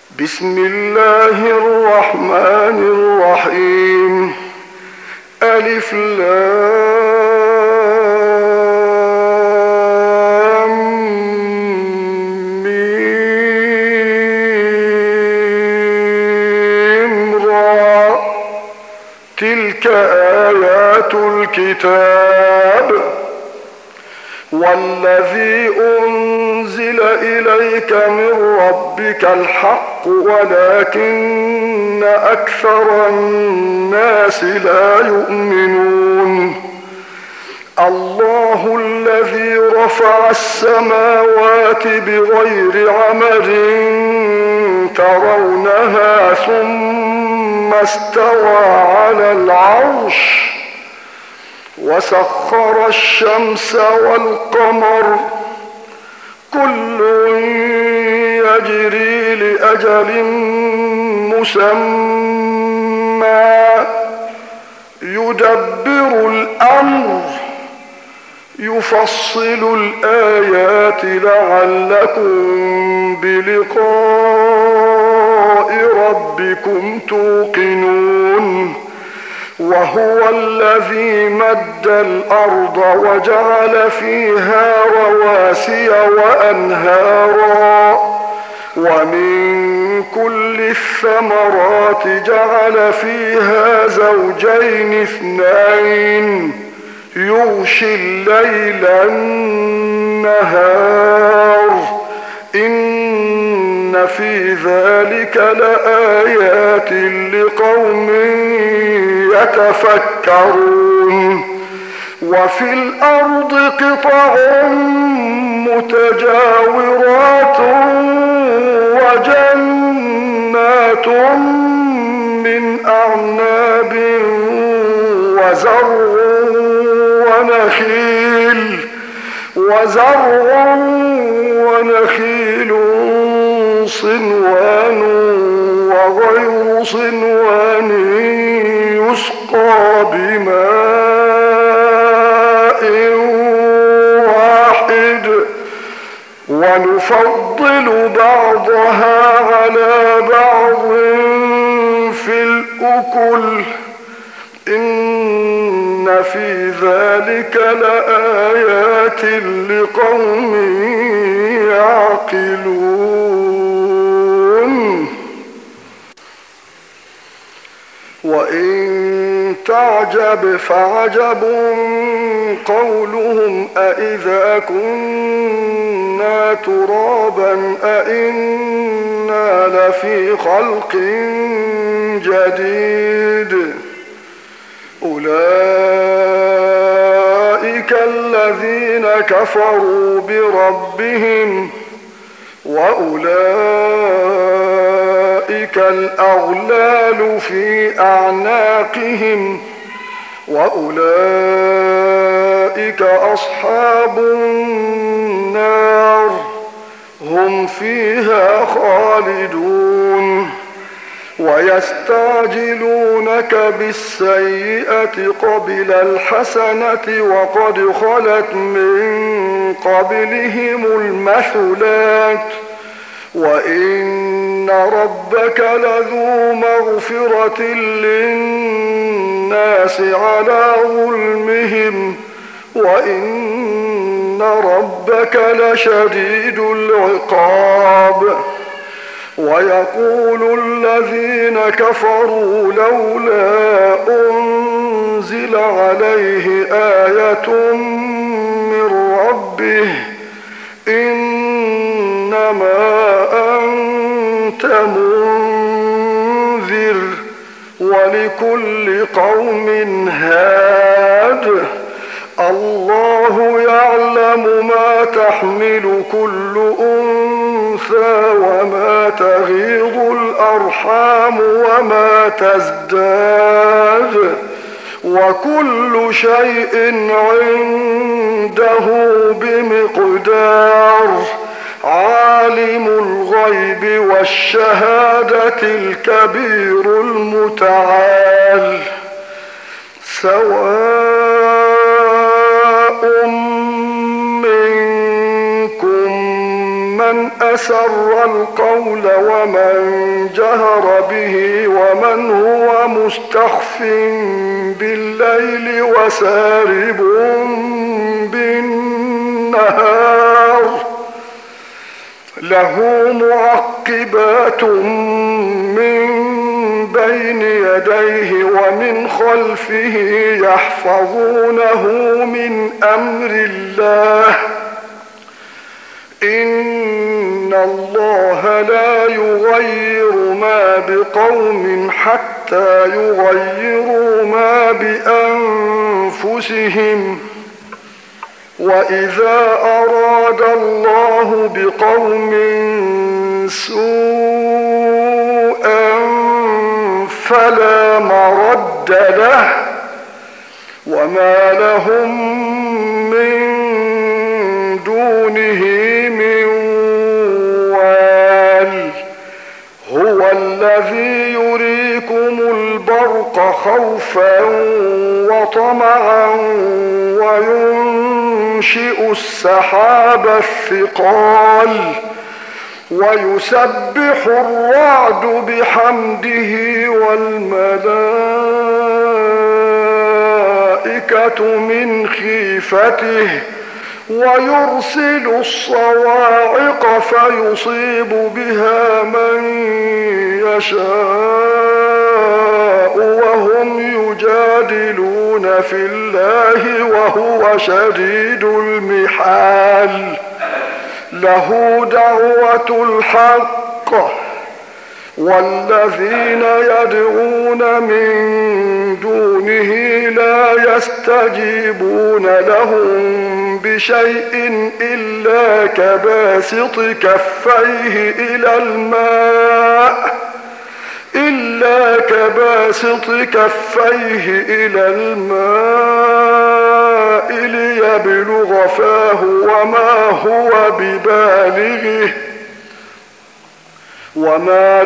بسم الله الرحمن الرحيم. ألف لام ميم را. تلك آيات الكتاب والذي أنزل إليك من ربك الحق ولكن أكثر الناس لا يؤمنون. الله الذي رفع السماوات بغير عمد ترونها ثم استوى على العرش وسخر الشمس والقمر كل يجري لأجل مسمى يدبر الأمر يفصل الآيات لعلكم بلقاء ربكم توقنون. وهو الذي مد الأرض وجعل فيها رواسي وأنهارا ومن كل الثمرات جعل فيها زوجين اثنين يغشي الليل النهار إن في ذلك لآيات لقوم يتفكرون. وفي الأرض قطع متجاورات وجنات من أعناب وزرع ونخيل صنوان وغير صنوان يسقى بماء واحد ونفضل بعضها على بعض في الأكل إن في ذلك لآيات لقوم يعقلون. وإن تعجب فعجب قولهم أإذا كنا ترابا أإنا لفي خلق جديد. أولئك الذين كفروا بربهم وأولئك الأغلال في أعناقهم وأولئك أصحاب النار هم فيها خالدون. ويستعجلونك بالسيئة قبل الحسنة وقد خلت من قبلهم المثلات وإن ربك لذو مغفرة للناس على ظلمهم وإن ربك لشديد العقاب. ويقول الذين كفروا لولا أنزل عليه آية من ربه إنما أنت منذر ولكل قوم هاد. الله يعلم ما تحمل كل أنثى وما تغيض الأرحام وما تزداد وكل شيء عنده بمقدار. عالم الغيب والشهادة الكبير المتعال. سواء منكم من أسر القول ومن جهر به ومن هو مستخف بالليل وسارب بالنهار له معقبات من بين يديه ومن خلفه يحفظونه من أمر الله إن الله لا يغير ما بقوم حتى يغيروا ما بأنفسهم وإذا أراد الله بقوم سوءا فلا مرد له وما لهم من دونه من وال هو الذي يريكم البرق خوفا وطمعا وينشئ السحاب الثقال ويسبح الرعد بحمده والملائكة من خيفته ويرسل الصواعق فيصيب بها من يشاء وهم يجادلون في الله وهو شديد المحال له دعوة الحق والذين يدعون من دونه لا يستجيبون لهم بشيء إلا كباسط كفيه إلى الماء ليبلغ فاه وما هو ببالغه وما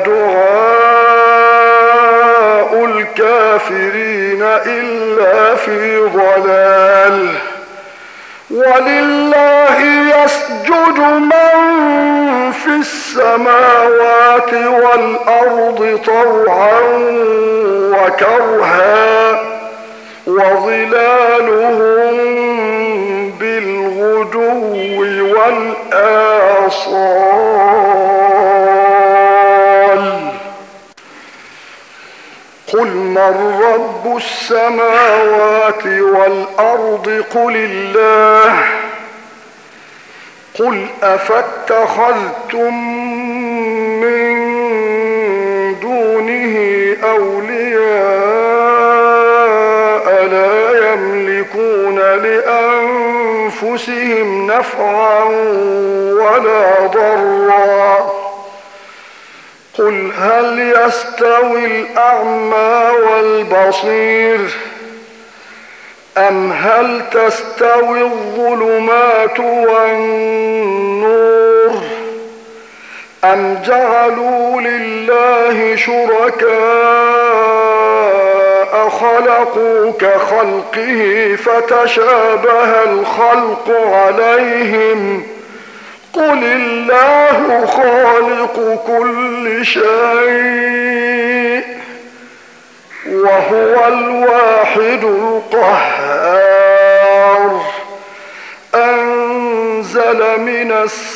دعاء الكافرين إلا في ضلال ولله يسجد من في السماوات والأرض طوعا وكرها وظلالهم بالغدو والآصال قل من رب السماوات والأرض قل الله قل أفاتخذتم من دونه أولياء لا يملكون لأنفسهم نفعا ولا ضرا قل هل يستوي الأعمى والبصير أم هل تستوي الظلمات والنور أم جعلوا لله شركاء خلقوا كخلقه فتشابه الخلق عليهم قل الله خالق كل شيء وهو الواحد القهار أنزل من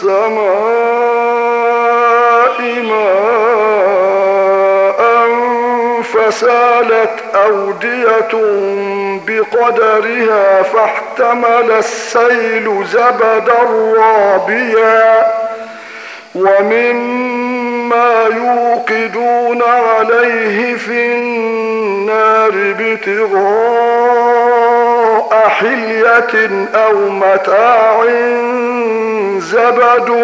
السماء ماء فسالت أودية بقدرها فاحتمل السيل زبدا رابيا ومما يوقدون عليه في النار ابتغاء حلية أو متاع زبد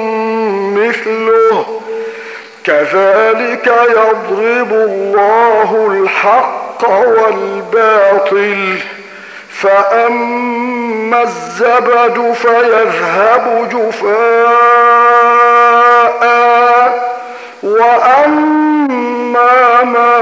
مثله كذلك يضرب الله الحق والباطل فأما الزبد فيذهب جفاء وأما ما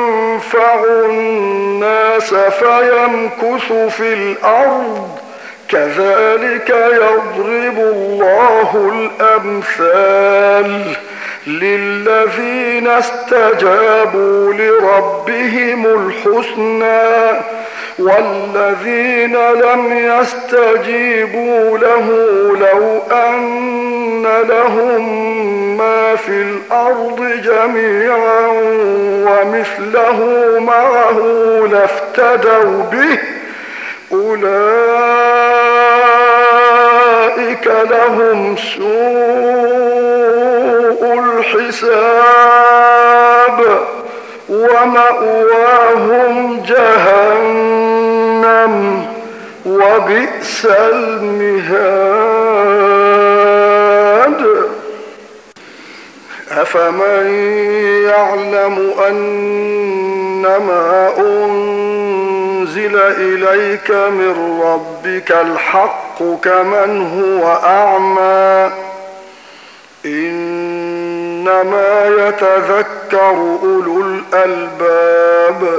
ينفع الناس فيمكث في الأرض كذلك يضرب الله الأمثال للذين استجابوا لربهم الحسنى والذين لم يستجيبوا له لو أن لهم ما في الأرض جميعا ومثله معه لافتدوا به أولئك لهم سوء الحساب ومأواهم جهنم وبئس المهاد أفمن يعلم أنما أنزل إليك من ربك الحق كمن هو أعمى إنما يتذكر أولو الألباب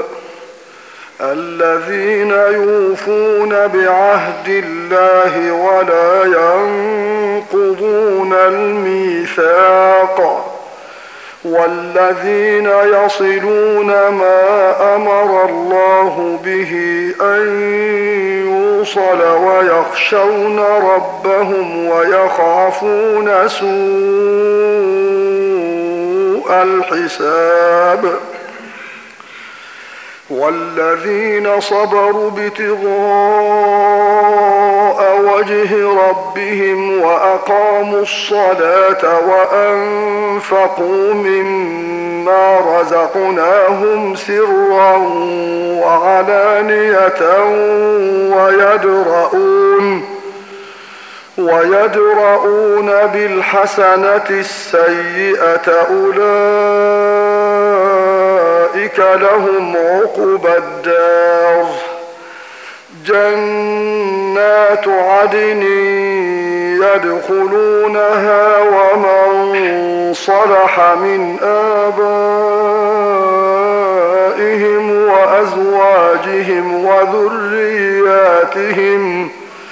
الذين يوفون بعهد الله ولا ينقضون الميثاق والذين يصلون ما أمر الله به أن يوصل ويخشون ربهم ويخافون سوء الحساب والذين صبروا ابتغاء وجه ربهم وأقاموا الصلاة وأنفقوا مما رزقناهم سرا وعلانية ويدرؤون بالحسنة السيئة أولئك لهم عقبى الدار جنات عدن يدخلونها ومن صلح من آبائهم وأزواجهم وذرياتهم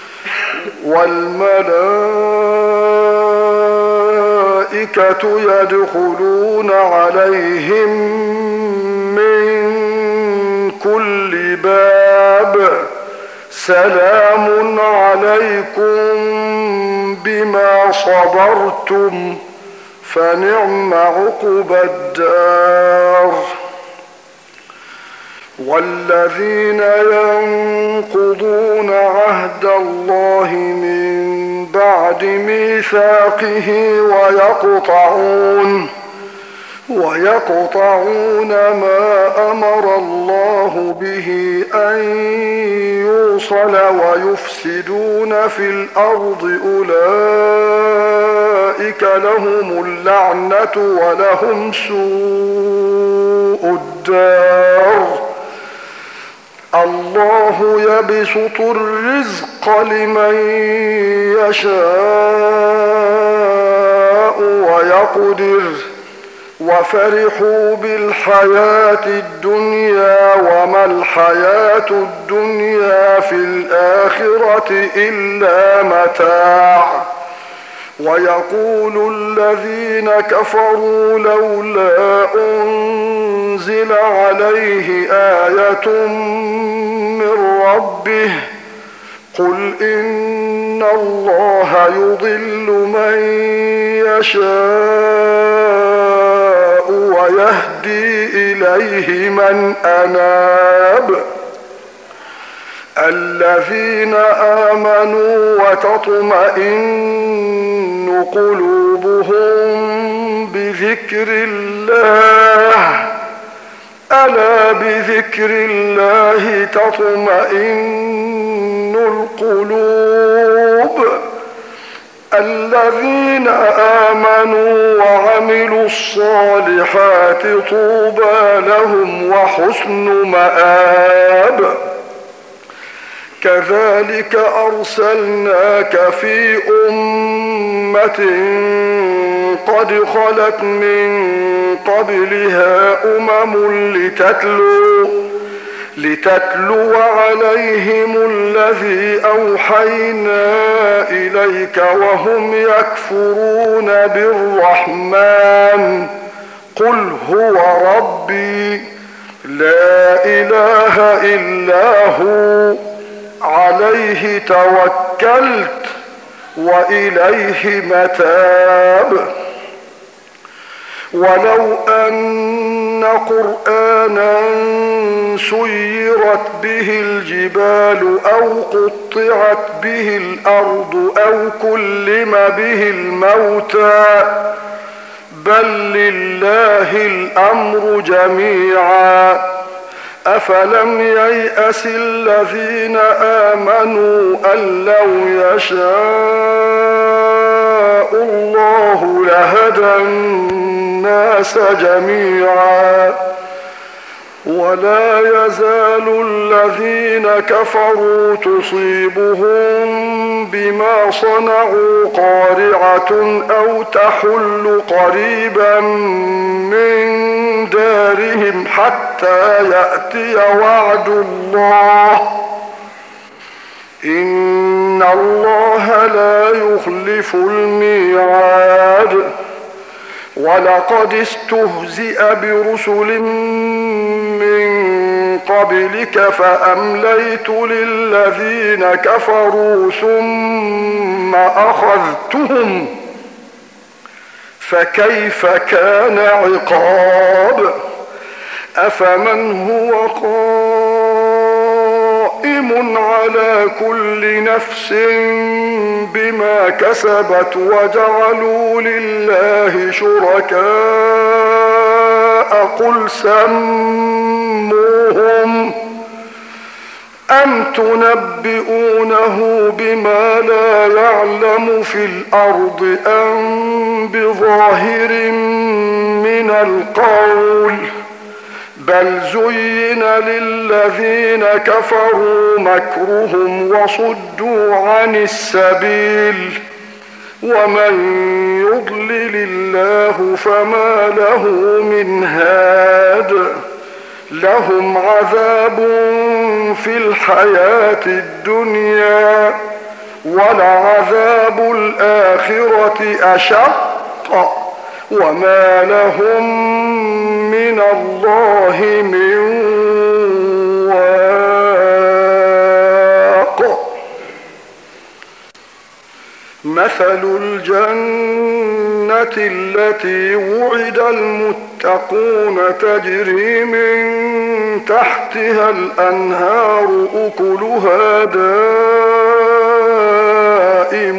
والملائكة يدخلون عليهم من كل باب سلام عليكم بما صبرتم فنعم عقبى الدار والذين ينقضون عهد الله من بعد ميثاقه ويقطعون ما أمر الله به أن يوصل ويفسدون في الأرض أولئك لهم اللعنة ولهم سوء الدار الله يبسط الرزق لمن يشاء ويقدر وفرحوا بالحياة الدنيا وما الحياة الدنيا في الآخرة إلا متاع ويقول الذين كفروا لولا أنزل عليه آية من ربه قل إن الله يضل من يشاء ويهدي إليه من أناب الذين آمنوا وتطمئن قلوبهم بذكر الله ألا بذكر الله تطمئن القلوب الذين آمنوا وعملوا الصالحات طوبى لهم وحسن مآب كذلك أرسلناك في أمة قد خلت من قبلها أمم لتتلو عليهم الذي أوحينا إليك وهم يكفرون بالرحمن قل هو ربي لا إله إلا هو عليه توكلت وإليه متاب. ولو أن قرآنا سيرت به الجبال أو قطعت به الأرض أو كلم به الموتى بل لله الأمر جميعا أفلم ييأس الذين آمنوا أن لو يشاء الله لهدى الناس جميعا ولا يزال الذين كفروا تصيبهم بما صنعوا قارعة أو تحل قريبا من دارهم حتى يأتي وعد الله إن الله لا يخلف الميعاد. ولقد استهزئ برسل من قبلك فأمليت للذين كفروا ثم أخذتهم فكيف كان عقاب. أفمن هو قائم على كل نفس بما كسبت وجعلوا لله شركاء قل سموهم أم تنبئونه بما لا يعلم في الأرض أم بظاهر من القول بل زين للذين كفروا مكرهم وصدوا عن السبيل ومن يضلل الله فما له من هاد لهم عذاب في الحياة الدنيا ولعذاب الآخرة أشق وما لهم من الله من واق. مثل الجنة التي وعد المتقون تجري من تحتها الأنهار أكلها دائم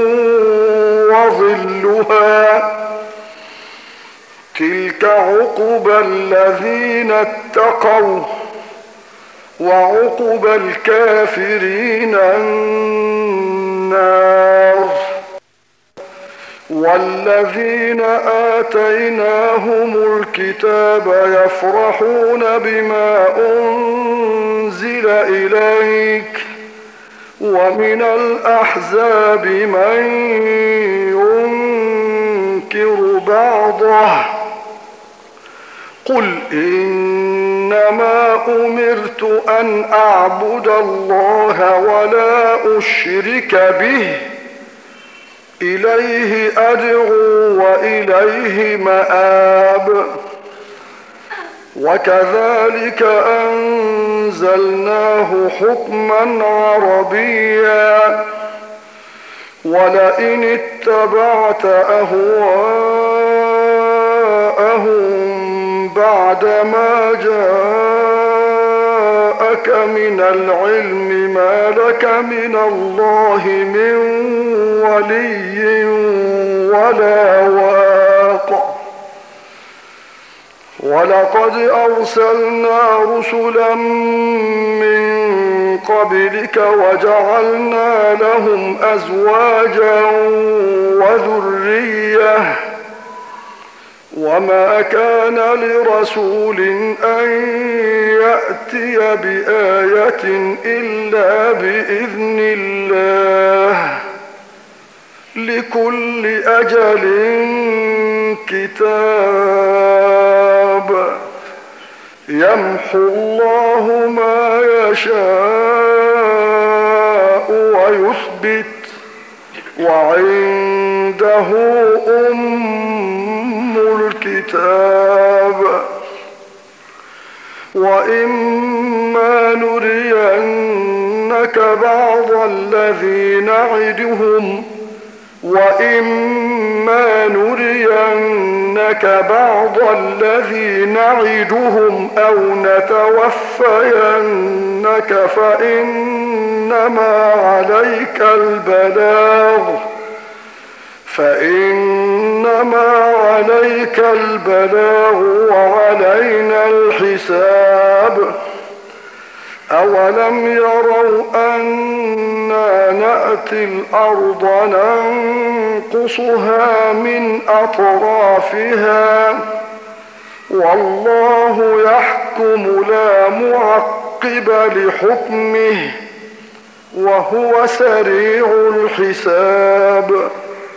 وظلها تلك عقبى الذين اتقوا وعقبى الكافرين النار. والذين آتيناهم الكتاب يفرحون بما أنزل إليك ومن الأحزاب من ينكر بعضه قل إنما أمرت أن أعبد الله ولا أشرك به إليه أدعو وإليه مآب. وكذلك أنزلناه حكما عربيا ولئن اتبعت أهواءهم بعدما جاءك من العلم ما لك من الله من ولي ولا واق. ولقد أرسلنا رسلا من قبلك وجعلنا لهم أزواجا وذرية وما كان لرسول أن يأتي بآية إلا بإذن الله لكل أجل كتاب يمحو الله ما يشاء ويثبت وعنده أم الكتاب وإما نرينك بعض الذي نعدهم أو نتوفينك فإنما عليك البلاغ وعلينا الحساب أولم يروا أنا نأتي الأرض ننقصها من أطرافها والله يحكم لا معقب لحكمه وهو سريع الحساب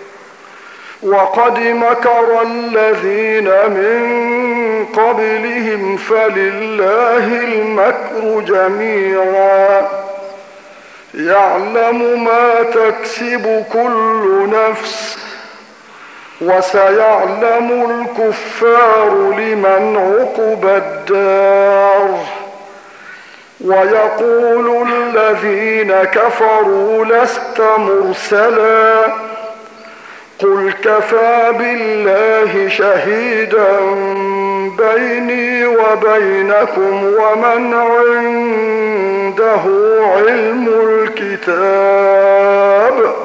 وقد مكر الذين من قبلهم فلله المكر جميعا يعلم ما تكسب كل نفس وسيعلم الكفار لمن عقبى الدار ويقول الذين كفروا لست مرسلا قل كفى بالله شهيدا بيني وبينكم ومن عنده علم الكتاب